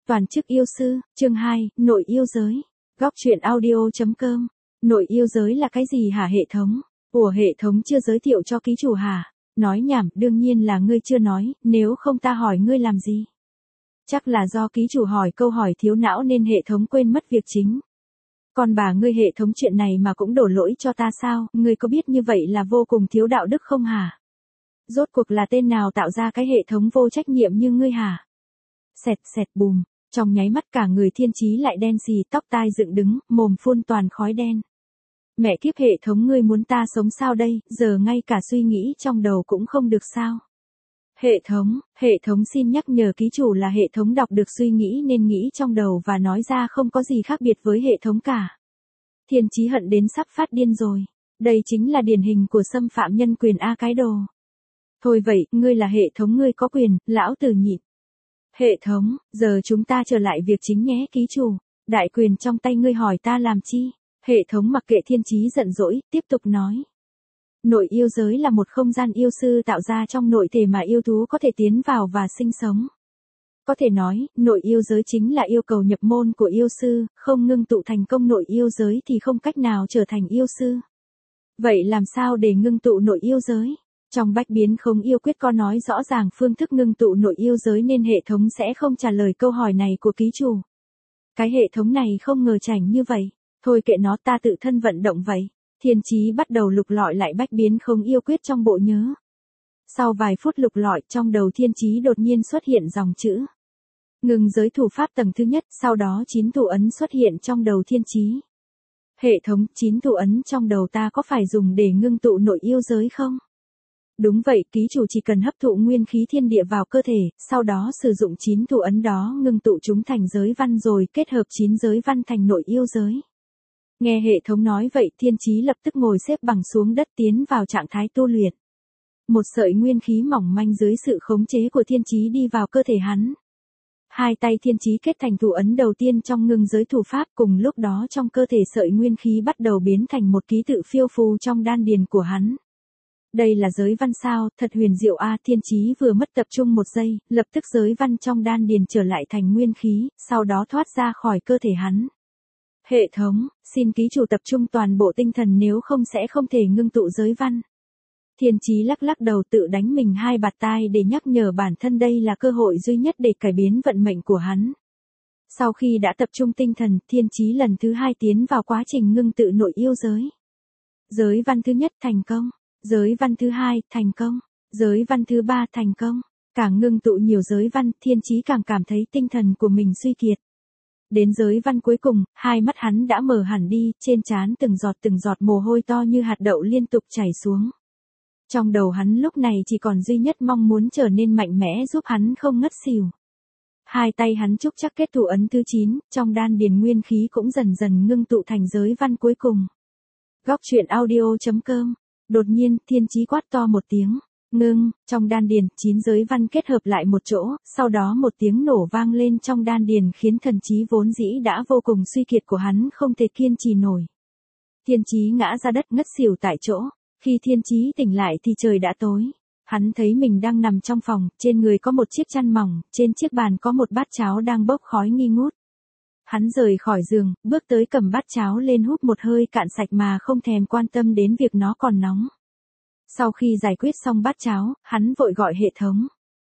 Toàn chức yêu sư, chương 2, nội yêu giới. Góc truyện audio.com. Nội yêu giới là cái gì hả hệ thống? Ủa hệ thống chưa giới thiệu cho ký chủ hả? Nói nhảm, đương nhiên là ngươi chưa nói, nếu không ta hỏi ngươi làm gì? Chắc là do ký chủ hỏi câu hỏi thiếu não nên hệ thống quên mất việc chính. Còn bà ngươi hệ thống chuyện này mà cũng đổ lỗi cho ta sao? Ngươi có biết như vậy là vô cùng thiếu đạo đức không hả? Rốt cuộc là tên nào tạo ra cái hệ thống vô trách nhiệm như ngươi hả? Xẹt xẹt bùm, trong nháy mắt cả người Thiên Chí lại đen xì, tóc tai dựng đứng, mồm phun toàn khói đen. Mẹ kiếp, hệ thống ngươi muốn ta sống sao đây, giờ ngay cả suy nghĩ trong đầu cũng không được sao? Hệ thống xin nhắc nhở ký chủ là hệ thống đọc được suy nghĩ nên nghĩ trong đầu và nói ra không có gì khác biệt với hệ thống cả. Thiên Chí hận đến sắp phát điên rồi. Đây chính là điển hình của xâm phạm nhân quyền a cái đồ. Thôi vậy, ngươi là hệ thống ngươi có quyền, lão tử nhịn. Hệ thống, giờ chúng ta trở lại việc chính nhé ký chủ. Đại quyền trong tay ngươi hỏi ta làm chi? Hệ thống mặc kệ Thiên Chí giận dỗi, tiếp tục nói. Nội yêu giới là một không gian yêu sư tạo ra trong nội thể mà yêu thú có thể tiến vào và sinh sống. Có thể nói, nội yêu giới chính là yêu cầu nhập môn của yêu sư, không ngưng tụ thành công nội yêu giới thì không cách nào trở thành yêu sư. Vậy làm sao để ngưng tụ nội yêu giới? Trong Bách Biến Không Yêu Quyết có nói rõ ràng phương thức ngưng tụ nội yêu giới nên hệ thống sẽ không trả lời câu hỏi này của ký chủ. Cái hệ thống này không ngờ chảnh như vậy. Thôi kệ nó, ta tự thân vận động vậy. Thiên Chí bắt đầu lục lọi lại Bách Biến Không Yêu Quyết trong bộ nhớ. Sau vài phút lục lọi, trong đầu Thiên Chí đột nhiên xuất hiện dòng chữ. Ngừng giới thủ pháp tầng thứ nhất, sau đó 9 thủ ấn xuất hiện trong đầu Thiên Chí. Hệ thống, 9 thủ ấn trong đầu ta có phải dùng để ngưng tụ nội yêu giới không? Đúng vậy, ký chủ chỉ cần hấp thụ nguyên khí thiên địa vào cơ thể, sau đó sử dụng 9 thủ ấn đó ngưng tụ chúng thành giới văn rồi kết hợp 9 giới văn thành nội yêu giới. Nghe hệ thống nói vậy, Thiên Chí lập tức ngồi xếp bằng xuống đất tiến vào trạng thái tu luyện. Một sợi nguyên khí mỏng manh dưới sự khống chế của Thiên Chí đi vào cơ thể hắn. Hai tay Thiên Chí kết thành thủ ấn đầu tiên trong ngưng giới thủ pháp, cùng lúc đó trong cơ thể sợi nguyên khí bắt đầu biến thành một ký tự phiêu phù trong đan điền của hắn. Đây là giới văn sao, thật huyền diệu a. Thiên Chí vừa mất tập trung một giây, lập tức giới văn trong đan điền trở lại thành nguyên khí, sau đó thoát ra khỏi cơ thể hắn. Hệ thống, xin ký chủ tập trung toàn bộ tinh thần nếu không sẽ không thể ngưng tụ giới văn. Thiên Chí lắc lắc đầu tự đánh mình hai bạt tai để nhắc nhở bản thân đây là cơ hội duy nhất để cải biến vận mệnh của hắn. Sau khi đã tập trung tinh thần, Thiên Chí lần thứ hai tiến vào quá trình ngưng tụ nội yêu giới. Giới văn thứ nhất thành công. Giới văn thứ hai, thành công. Giới văn thứ ba, thành công. Càng ngưng tụ nhiều giới văn, Thiên Chí càng cảm thấy tinh thần của mình suy kiệt. Đến giới văn cuối cùng, hai mắt hắn đã mở hẳn đi, trên trán từng giọt mồ hôi to như hạt đậu liên tục chảy xuống. Trong đầu hắn lúc này chỉ còn duy nhất mong muốn trở nên mạnh mẽ giúp hắn không ngất xỉu. Hai tay hắn trúc chắc kết thủ ấn thứ 9, trong đan điền nguyên khí cũng dần dần ngưng tụ thành giới văn cuối cùng. Góc truyện audio.com. Đột nhiên, Thiên Chí quát to một tiếng. Ngưng, trong đan điền, 9 giới văn kết hợp lại một chỗ, sau đó một tiếng nổ vang lên trong đan điền khiến thần trí vốn dĩ đã vô cùng suy kiệt của hắn không thể kiên trì nổi. Thiên Chí ngã ra đất ngất xỉu tại chỗ. Khi Thiên Chí tỉnh lại thì trời đã tối. Hắn thấy mình đang nằm trong phòng, trên người có một chiếc chăn mỏng, trên chiếc bàn có một bát cháo đang bốc khói nghi ngút. Hắn rời khỏi giường, bước tới cầm bát cháo lên húp một hơi cạn sạch mà không thèm quan tâm đến việc nó còn nóng. Sau khi giải quyết xong bát cháo, hắn vội gọi hệ thống.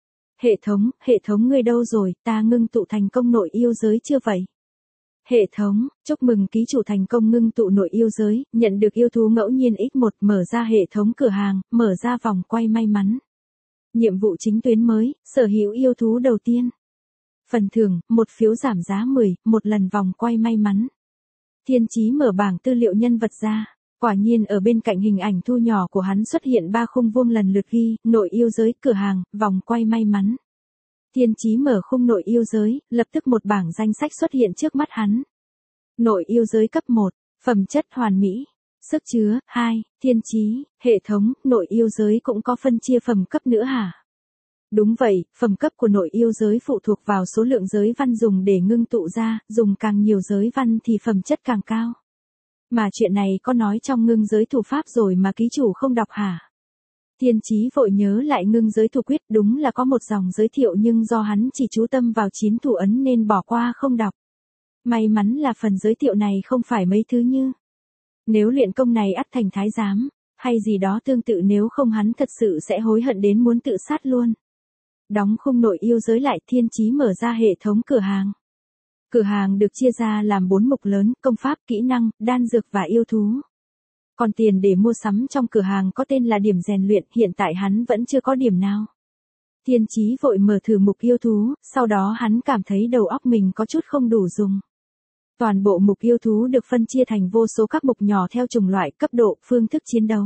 Hệ thống ngươi đâu rồi, ta ngưng tụ thành công nội yêu giới chưa vậy? Hệ thống, chúc mừng ký chủ thành công ngưng tụ nội yêu giới, nhận được yêu thú ngẫu nhiên X1, mở ra hệ thống cửa hàng, mở ra vòng quay may mắn. Nhiệm vụ chính tuyến mới, sở hữu yêu thú đầu tiên. Phần thưởng, một phiếu giảm giá 10, một lần vòng quay may mắn. Thiên Chí mở bảng tư liệu nhân vật ra. Quả nhiên ở bên cạnh hình ảnh thu nhỏ của hắn xuất hiện 3 khung vuông lần lượt ghi, nội yêu giới, cửa hàng, vòng quay may mắn. Thiên Chí mở khung nội yêu giới, lập tức một bảng danh sách xuất hiện trước mắt hắn. Nội yêu giới cấp 1, phẩm chất hoàn mỹ, sức chứa 2, Thiên Chí, hệ thống, nội yêu giới cũng có phân chia phẩm cấp nữa hả? Đúng vậy, phẩm cấp của nội yêu giới phụ thuộc vào số lượng giới văn dùng để ngưng tụ ra, dùng càng nhiều giới văn thì phẩm chất càng cao. Mà chuyện này có nói trong ngưng giới thủ pháp rồi mà ký chủ không đọc hả? Thiên Chí vội nhớ lại ngưng giới thủ quyết, đúng là có một dòng giới thiệu nhưng do hắn chỉ chú tâm vào 9 thủ ấn nên bỏ qua không đọc. May mắn là phần giới thiệu này không phải mấy thứ như nếu luyện công này ắt thành thái giám, hay gì đó tương tự, nếu không hắn thật sự sẽ hối hận đến muốn tự sát luôn. Đóng khung nội yêu giới lại, Thiên Chí mở ra hệ thống cửa hàng. Cửa hàng được chia ra làm 4 mục lớn: công pháp, kỹ năng, đan dược và yêu thú. Còn tiền để mua sắm trong cửa hàng có tên là điểm rèn luyện, hiện tại hắn vẫn chưa có điểm nào. Thiên Chí vội mở thử mục yêu thú, sau đó hắn cảm thấy đầu óc mình có chút không đủ dùng. Toàn bộ mục yêu thú được phân chia thành vô số các mục nhỏ theo chủng loại, cấp độ, phương thức chiến đấu.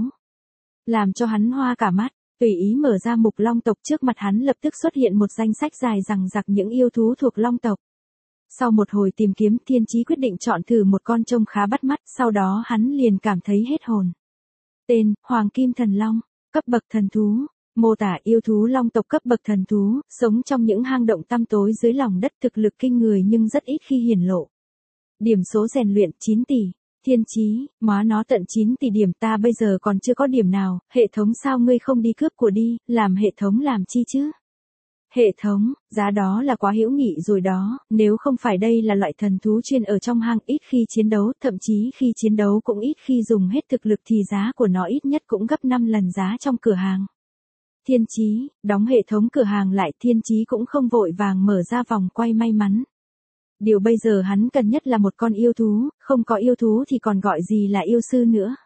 Làm cho hắn hoa cả mắt, tùy ý mở ra mục long tộc, trước mặt hắn lập tức xuất hiện một danh sách dài dằng dặc những yêu thú thuộc long tộc. Sau một hồi tìm kiếm, Thiên Chí quyết định chọn thử một con trông khá bắt mắt, sau đó hắn liền cảm thấy hết hồn. Tên: Hoàng Kim Thần Long, cấp bậc thần thú. Mô tả: yêu thú long tộc cấp bậc thần thú, sống trong những hang động tăm tối dưới lòng đất, thực lực kinh người nhưng rất ít khi hiển lộ. Điểm số rèn luyện 9 tỷ. Thiên Chí, má nó tận 9 tỷ điểm, ta bây giờ còn chưa có điểm nào, hệ thống sao ngươi không đi cướp của đi, làm hệ thống làm chi chứ? Hệ thống, giá đó là quá hữu nghị rồi đó, nếu không phải đây là loại thần thú chuyên ở trong hang, ít khi chiến đấu, thậm chí khi chiến đấu cũng ít khi dùng hết thực lực thì giá của nó ít nhất cũng gấp 5 lần giá trong cửa hàng. Thiên Chí, đóng hệ thống cửa hàng lại, Thiên Chí cũng không vội vàng mở ra vòng quay may mắn. Điều bây giờ hắn cần nhất là một con yêu thú, không có yêu thú thì còn gọi gì là yêu sư nữa.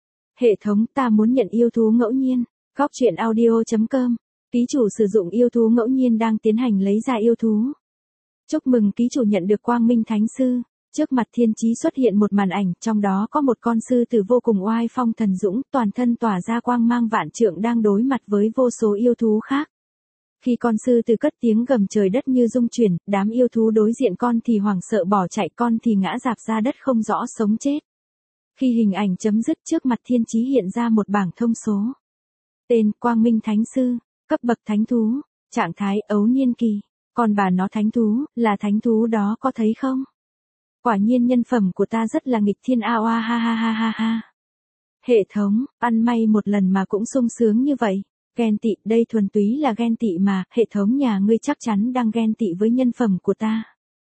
Hệ thống, ta muốn nhận yêu thú ngẫu nhiên. Góc truyện audio.com. Ký chủ sử dụng yêu thú ngẫu nhiên đang tiến hành lấy ra yêu thú. Chúc mừng ký chủ nhận được Quang Minh Thánh Sư. Trước mặt Thiên Chí xuất hiện một màn ảnh, trong đó có một con sư tử vô cùng oai phong thần dũng, toàn thân tỏa ra quang mang vạn trượng đang đối mặt với vô số yêu thú khác. Khi con sư tử cất tiếng gầm trời đất như rung chuyển, đám yêu thú đối diện con thì hoảng sợ bỏ chạy, con thì ngã rạp ra đất không rõ sống chết. Khi hình ảnh chấm dứt, trước mặt Thiên Chí hiện ra một bảng thông số. Tên: Quang Minh Thánh Sư, cấp bậc thánh thú, trạng thái ấu niên kỳ. Còn bà nó thánh thú, là thánh thú đó có thấy không? Quả nhiên nhân phẩm của ta rất là nghịch thiên, a oa ha ha ha ha ha. Hệ thống, ăn may một lần mà cũng sung sướng như vậy. Ghen tị, đây thuần túy là ghen tị mà, hệ thống nhà ngươi chắc chắn đang ghen tị với nhân phẩm của ta.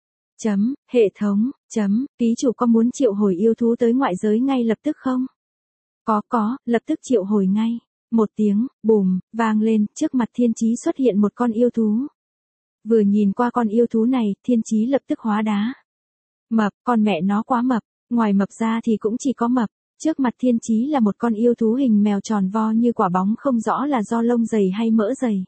Hệ thống, ký chủ có muốn triệu hồi yêu thú tới ngoại giới ngay lập tức không? Có, lập tức triệu hồi ngay. Một tiếng, bùm, vang lên, trước mặt Thiên Chí xuất hiện một con yêu thú. Vừa nhìn qua con yêu thú này, Thiên Chí lập tức hóa đá. Mập, con mẹ nó quá mập, ngoài mập ra thì cũng chỉ có mập. Trước mặt Thiên Chí là một con yêu thú hình mèo tròn vo như quả bóng, không rõ là do lông dày hay mỡ dày.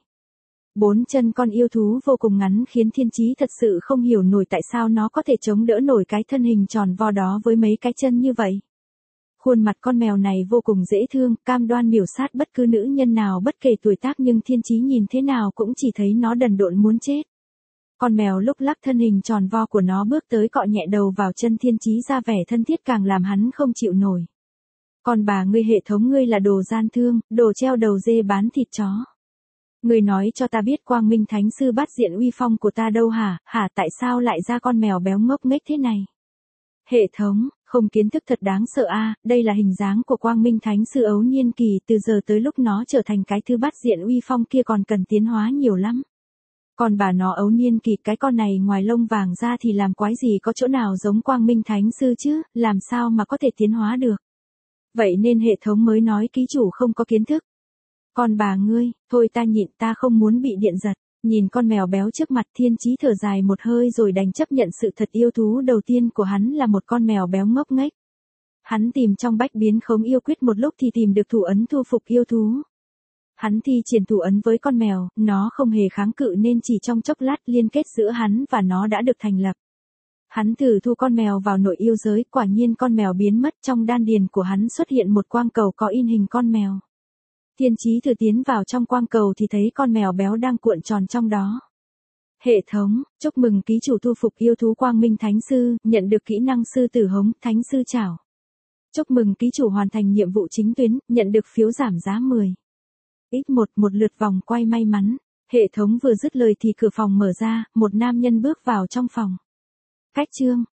4 chân con yêu thú vô cùng ngắn khiến Thiên Chí thật sự không hiểu nổi tại sao nó có thể chống đỡ nổi cái thân hình tròn vo đó với mấy cái chân như vậy. Khuôn mặt con mèo này vô cùng dễ thương, cam đoan miểu sát bất cứ nữ nhân nào bất kể tuổi tác, nhưng Thiên Chí nhìn thế nào cũng chỉ thấy nó đần độn muốn chết. Con mèo lúc lắc thân hình tròn vo của nó bước tới cọ nhẹ đầu vào chân Thiên Chí, ra vẻ thân thiết càng làm hắn không chịu nổi. Còn bà ngươi, hệ thống ngươi là đồ gian thương, đồ treo đầu dê bán thịt chó. Ngươi nói cho ta biết Quang Minh Thánh Sư bát diện uy phong của ta đâu hả, tại sao lại ra con mèo béo ngốc nghếch thế này? Hệ thống, không kiến thức thật đáng sợ a, đây là hình dáng của Quang Minh Thánh Sư ấu niên kỳ, từ giờ tới lúc nó trở thành cái thứ bát diện uy phong kia còn cần tiến hóa nhiều lắm. Còn bà nó ấu niên kỳ, cái con này ngoài lông vàng ra thì làm quái gì có chỗ nào giống Quang Minh Thánh Sư chứ, làm sao mà có thể tiến hóa được. Vậy nên hệ thống mới nói ký chủ không có kiến thức. Còn bà ngươi, thôi ta nhịn, ta không muốn bị điện giật. Nhìn con mèo béo trước mặt, Thiên Chí thở dài một hơi rồi đành chấp nhận sự thật, yêu thú đầu tiên của hắn là một con mèo béo ngốc nghếch. Hắn tìm trong bách biến khống yêu quyết một lúc thì tìm được thủ ấn thu phục yêu thú. Hắn thi triển thủ ấn với con mèo, nó không hề kháng cự nên chỉ trong chốc lát liên kết giữa hắn và nó đã được thành lập. Hắn thử thu con mèo vào nội yêu giới, quả nhiên con mèo biến mất, trong đan điền của hắn xuất hiện một quang cầu có in hình con mèo. Thiên Chí thử tiến vào trong quang cầu thì thấy con mèo béo đang cuộn tròn trong đó. Hệ thống, chúc mừng ký chủ thu phục yêu thú Quang Minh Thánh Sư, nhận được kỹ năng sư tử hống, Thánh Sư Chảo. Chúc mừng ký chủ hoàn thành nhiệm vụ chính tuyến, nhận được phiếu giảm giá 10. X1, một lượt vòng quay may mắn. Hệ thống vừa dứt lời thì cửa phòng mở ra, một nam nhân bước vào trong phòng. Cách chương,